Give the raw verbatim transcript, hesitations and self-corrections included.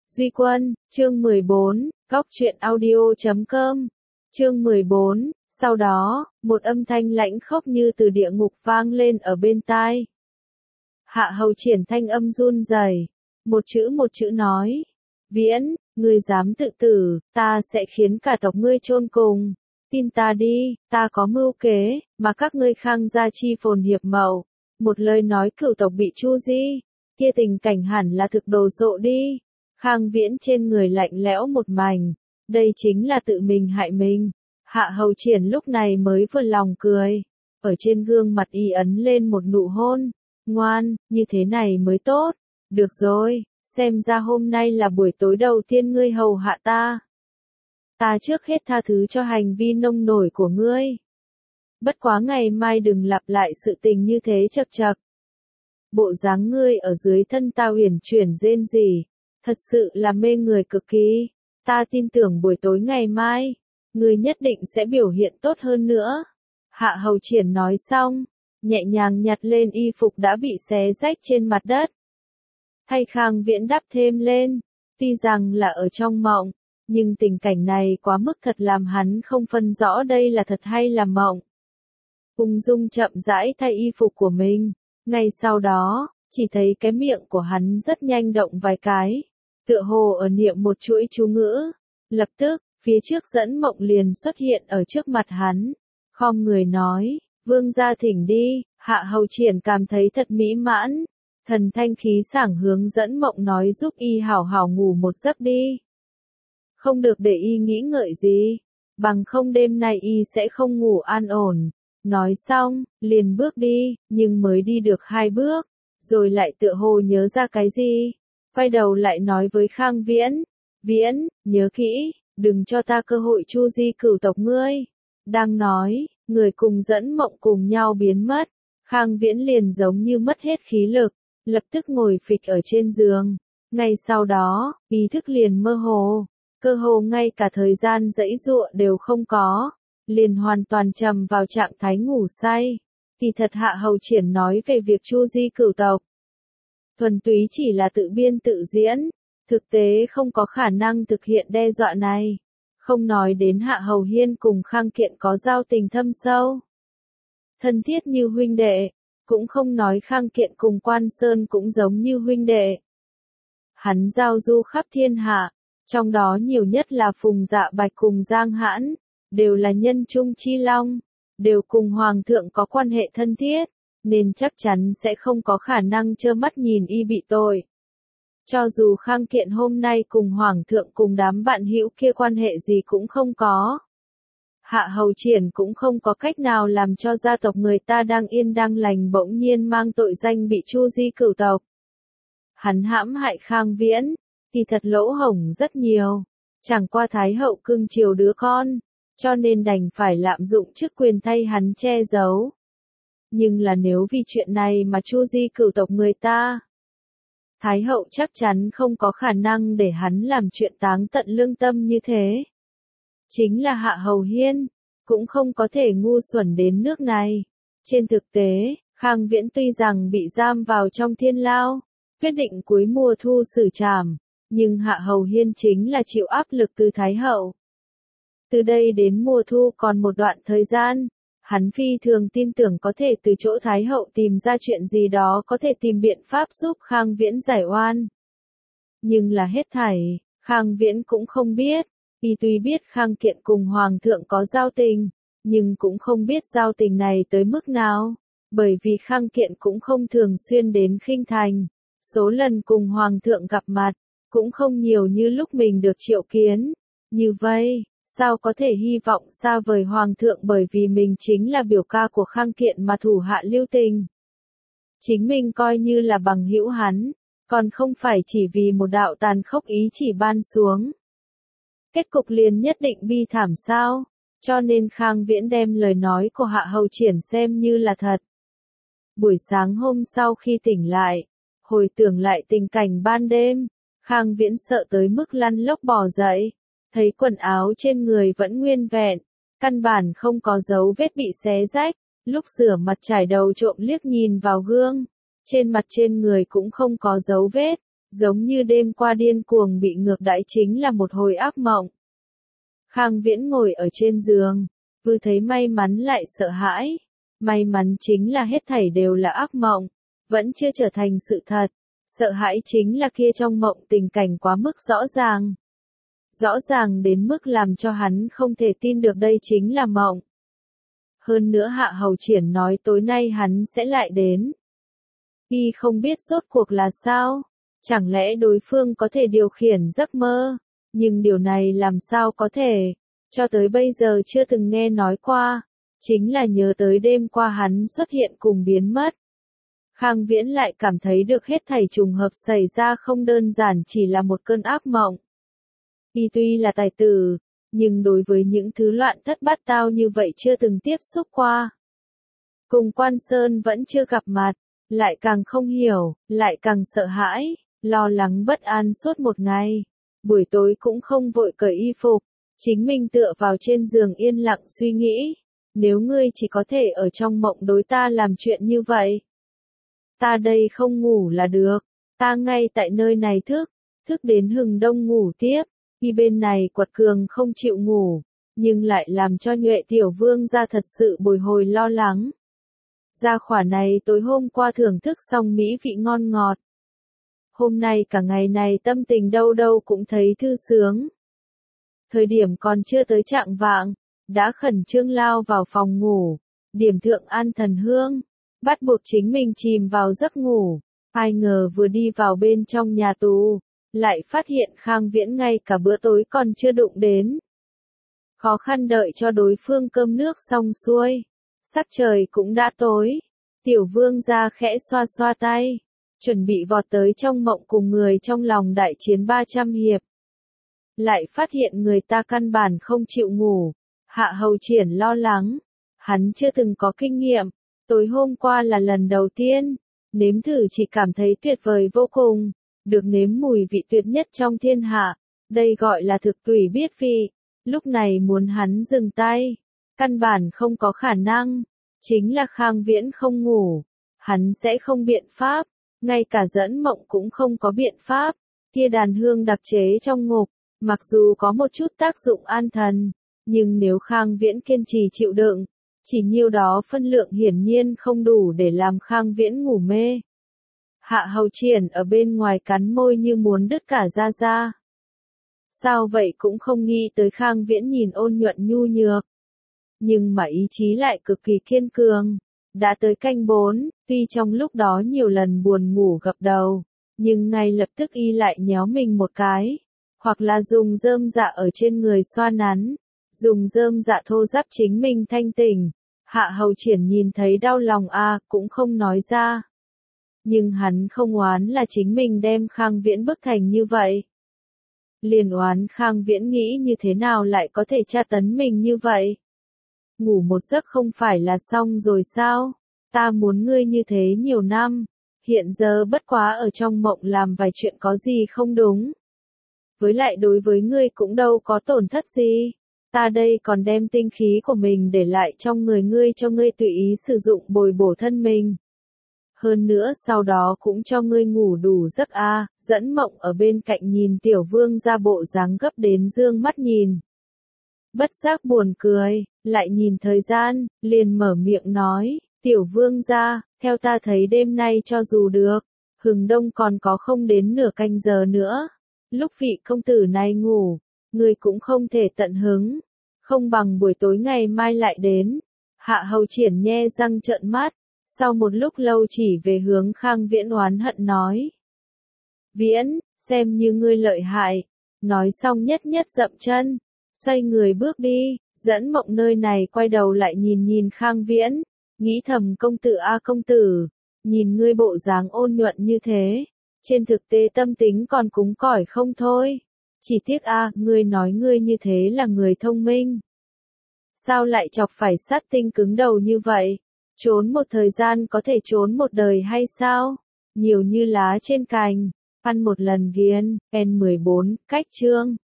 Duy Quân, chương mười bốn, góc truyện audio chấm com, chương mười bốn, sau đó, một âm thanh lãnh khốc như từ địa ngục vang lên ở bên tai. Hạ Hầu Triển thanh âm run rẩy, một chữ một chữ nói, Viễn, ngươi dám tự tử, ta sẽ khiến cả tộc ngươi chôn cùng, tin ta đi, ta có mưu kế, mà các ngươi Khang gia chi phồn hiệp mậu, một lời nói cửu tộc bị chu di, kia tình cảnh hẳn là thực đồ sộ đi. Khang Viễn trên người lạnh lẽo một mảnh, đây chính là tự mình hại mình. Hạ Hầu Triển lúc này mới vừa lòng cười, ở trên gương mặt y ấn lên một nụ hôn, ngoan, như thế này mới tốt, được rồi, xem ra hôm nay là buổi tối đầu tiên ngươi hầu hạ ta. Ta trước hết tha thứ cho hành vi nông nổi của ngươi. Bất quá ngày mai đừng lặp lại sự tình như thế chật chật. Bộ dáng ngươi ở dưới thân ta huyền chuyển rên rỉ, thật sự là mê người cực kỳ, ta tin tưởng buổi tối ngày mai, ngươi nhất định sẽ biểu hiện tốt hơn nữa. Hạ Hầu Triển nói xong, nhẹ nhàng nhặt lên y phục đã bị xé rách trên mặt đất. Thay Khang Viễn đắp thêm lên, tuy rằng là ở trong mộng, nhưng tình cảnh này quá mức thật làm hắn không phân rõ đây là thật hay là mộng. Ung dung chậm rãi thay y phục của mình, ngay sau đó, chỉ thấy cái miệng của hắn rất nhanh động vài cái, tựa hồ ở niệm một chuỗi chú ngữ. Lập tức, phía trước dẫn mộng liền xuất hiện ở trước mặt hắn, khom người nói, vương gia thỉnh đi. Hạ Hầu Triển cảm thấy thật mỹ mãn, thần thanh khí sảng hướng dẫn mộng nói giúp y hảo hảo ngủ một giấc đi. Không được để y nghĩ ngợi gì, bằng không đêm nay y sẽ không ngủ an ổn. Nói xong, liền bước đi, nhưng mới đi được hai bước, rồi lại tựa hồ nhớ ra cái gì, quay đầu lại nói với Khang Viễn, Viễn, nhớ kỹ, đừng cho ta cơ hội chu di cửu tộc ngươi. Đang nói, người cùng dẫn mộng cùng nhau biến mất, Khang Viễn liền giống như mất hết khí lực, lập tức ngồi phịch ở trên giường, ngay sau đó, ý thức liền mơ hồ, cơ hồ ngay cả thời gian giãy giụa đều không có. Liền hoàn toàn trầm vào trạng thái ngủ say. Kỳ thật Hạ Hầu Triển nói về việc chu di cửu tộc, thuần túy chỉ là tự biên tự diễn, thực tế không có khả năng thực hiện đe dọa này. Không nói đến Hạ Hầu Hiên cùng Khang Kiện có giao tình thâm sâu, thân thiết như huynh đệ, cũng không nói Khang Kiện cùng Quan Sơn cũng giống như huynh đệ. Hắn giao du khắp thiên hạ, trong đó nhiều nhất là Phùng Dạ Bạch cùng Giang Hãn, đều là nhân trung chi long, đều cùng Hoàng thượng có quan hệ thân thiết, nên chắc chắn sẽ không có khả năng trơ mắt nhìn y bị tội. Cho dù Khang Kiện hôm nay cùng Hoàng thượng cùng đám bạn hữu kia quan hệ gì cũng không có, Hạ Hầu Triển cũng không có cách nào làm cho gia tộc người ta đang yên đang lành bỗng nhiên mang tội danh bị chu di cửu tộc. Hắn hãm hại Khang Viễn, thì thật lỗ hổng rất nhiều, chẳng qua Thái hậu cưng chiều đứa con, cho nên đành phải lạm dụng chức quyền thay hắn che giấu. Nhưng là nếu vì chuyện này mà chu di cửu tộc người ta, Thái hậu chắc chắn không có khả năng để hắn làm chuyện táng tận lương tâm như thế. Chính là Hạ Hầu Hiên, cũng không có thể ngu xuẩn đến nước này. Trên thực tế, Khang Viễn tuy rằng bị giam vào trong thiên lao, quyết định cuối mùa thu xử trảm, nhưng Hạ Hầu Hiên chính là chịu áp lực từ Thái hậu. Từ đây đến mùa thu còn một đoạn thời gian, hắn phi thường tin tưởng có thể từ chỗ Thái hậu tìm ra chuyện gì đó có thể tìm biện pháp giúp Khang Viễn giải oan. Nhưng là hết thảy, Khang Viễn cũng không biết, y tuy biết Khang Kiện cùng Hoàng thượng có giao tình, nhưng cũng không biết giao tình này tới mức nào, bởi vì Khang Kiện cũng không thường xuyên đến Khinh Thành, số lần cùng Hoàng thượng gặp mặt, cũng không nhiều như lúc mình được triệu kiến. Như vậy, sao có thể hy vọng xa vời Hoàng thượng bởi vì mình chính là biểu ca của Khang Kiện mà thủ hạ lưu tình. Chính mình coi như là bằng hữu hắn, còn không phải chỉ vì một đạo tàn khốc ý chỉ ban xuống. Kết cục liền nhất định bi thảm sao, cho nên Khang Viễn đem lời nói của Hạ Hầu Triển xem như là thật. Buổi sáng hôm sau khi tỉnh lại, hồi tưởng lại tình cảnh ban đêm, Khang Viễn sợ tới mức lăn lóc bò dậy. Thấy quần áo trên người vẫn nguyên vẹn, căn bản không có dấu vết bị xé rách, lúc rửa mặt trải đầu trộm liếc nhìn vào gương, trên mặt trên người cũng không có dấu vết, giống như đêm qua điên cuồng bị ngược đãi chính là một hồi ác mộng. Khang Viễn ngồi ở trên giường, vừa thấy may mắn lại sợ hãi. May mắn chính là hết thảy đều là ác mộng, vẫn chưa trở thành sự thật. Sợ hãi chính là kia trong mộng tình cảnh quá mức rõ ràng. Rõ ràng đến mức làm cho hắn không thể tin được đây chính là mộng. Hơn nữa Hạ Hầu Triển nói tối nay hắn sẽ lại đến. Y không biết rốt cuộc là sao, chẳng lẽ đối phương có thể điều khiển giấc mơ, nhưng điều này làm sao có thể, cho tới bây giờ chưa từng nghe nói qua, chính là nhớ tới đêm qua hắn xuất hiện cùng biến mất. Khang Viễn lại cảm thấy được hết thảy trùng hợp xảy ra không đơn giản chỉ là một cơn ác mộng. Y tuy là tài tử, nhưng đối với những thứ loạn thất bát tao như vậy chưa từng tiếp xúc qua. Cùng Quan Sơn vẫn chưa gặp mặt, lại càng không hiểu, lại càng sợ hãi, lo lắng bất an suốt một ngày. Buổi tối cũng không vội cởi y phục, chính mình tựa vào trên giường yên lặng suy nghĩ, nếu ngươi chỉ có thể ở trong mộng đối ta làm chuyện như vậy. Ta đây không ngủ là được, ta ngay tại nơi này thức, thức đến hừng đông ngủ tiếp, khi bên này quật cường không chịu ngủ, nhưng lại làm cho Nhuệ Tiểu Vương gia thật sự bồi hồi lo lắng. Gia khỏa này tối hôm qua thưởng thức xong mỹ vị ngon ngọt. Hôm nay cả ngày này tâm tình đâu đâu cũng thấy thư sướng. Thời điểm còn chưa tới trạng vạng, đã khẩn trương lao vào phòng ngủ, điểm thượng an thần hương, bắt buộc chính mình chìm vào giấc ngủ. Ai ngờ vừa đi vào bên trong nhà tù, lại phát hiện Khang Viễn ngay cả bữa tối còn chưa đụng đến. Khó khăn đợi cho đối phương cơm nước xong xuôi, sắc trời cũng đã tối. Tiểu Vương gia khẽ xoa xoa tay, chuẩn bị vọt tới trong mộng cùng người trong lòng đại chiến ba trăm hiệp. Lại phát hiện người ta căn bản không chịu ngủ. Hạ Hầu Triển lo lắng, hắn chưa từng có kinh nghiệm, tối hôm qua là lần đầu tiên, nếm thử chỉ cảm thấy tuyệt vời vô cùng, được nếm mùi vị tuyệt nhất trong thiên hạ, đây gọi là thực tùy biết vị. Lúc này muốn hắn dừng tay, căn bản không có khả năng, chính là Khang Viễn không ngủ, hắn sẽ không biện pháp, ngay cả dẫn mộng cũng không có biện pháp. Kia đàn hương đặc chế trong ngục, mặc dù có một chút tác dụng an thần, nhưng nếu Khang Viễn kiên trì chịu đựng, chỉ nhiêu đó phân lượng hiển nhiên không đủ để làm Khang Viễn ngủ mê. Hạ Hầu Triển ở bên ngoài cắn môi như muốn đứt cả da ra. Sao vậy cũng không nghĩ tới Khang Viễn nhìn ôn nhuận nhu nhược. Nhưng mà ý chí lại cực kỳ kiên cường. Đã tới canh bốn, tuy trong lúc đó nhiều lần buồn ngủ gập đầu, nhưng ngay lập tức y lại nhéo mình một cái. Hoặc là dùng rơm dạ ở trên người xoa nắn, dùng rơm dạ thô ráp chính mình thanh tỉnh. Hạ Hầu Triển nhìn thấy đau lòng a cũng không nói ra. Nhưng hắn không oán là chính mình đem Khang Viễn bức thành như vậy. Liền oán Khang Viễn nghĩ như thế nào lại có thể tra tấn mình như vậy. Ngủ một giấc không phải là xong rồi sao? Ta muốn ngươi như thế nhiều năm, hiện giờ bất quá ở trong mộng làm vài chuyện có gì không đúng. Với lại đối với ngươi cũng đâu có tổn thất gì. Ta đây còn đem tinh khí của mình để lại trong người ngươi cho ngươi tùy ý sử dụng bồi bổ thân mình. Hơn nữa sau đó cũng cho ngươi ngủ đủ giấc a. À, dẫn mộng ở bên cạnh nhìn Tiểu Vương ra bộ dáng gấp đến dương mắt nhìn. Bất giác buồn cười, lại nhìn thời gian, liền mở miệng nói, Tiểu Vương ra, theo ta thấy đêm nay cho dù được, hừng đông còn có không đến nửa canh giờ nữa. Lúc vị công tử này ngủ, ngươi cũng không thể tận hứng, không bằng buổi tối ngày mai lại đến. Hạ Hầu Triển nhe răng trợn mắt, sau một lúc lâu chỉ về hướng Khang Viễn oán hận nói. Viễn, xem như ngươi lợi hại. Nói xong nhất nhất dậm chân, xoay người bước đi, dẫn mộng nơi này quay đầu lại nhìn nhìn Khang Viễn, nghĩ thầm công tử a công tử, nhìn ngươi bộ dáng ôn nhuận như thế, trên thực tế tâm tính còn cứng cỏi không thôi. Chỉ tiếc a, ngươi nói ngươi như thế là người thông minh. Sao lại chọc phải sát tinh cứng đầu như vậy? Trốn một thời gian có thể trốn một đời hay sao? Nhiều như lá trên cành, ăn một lần ghiền. N mười bốn, cách chương.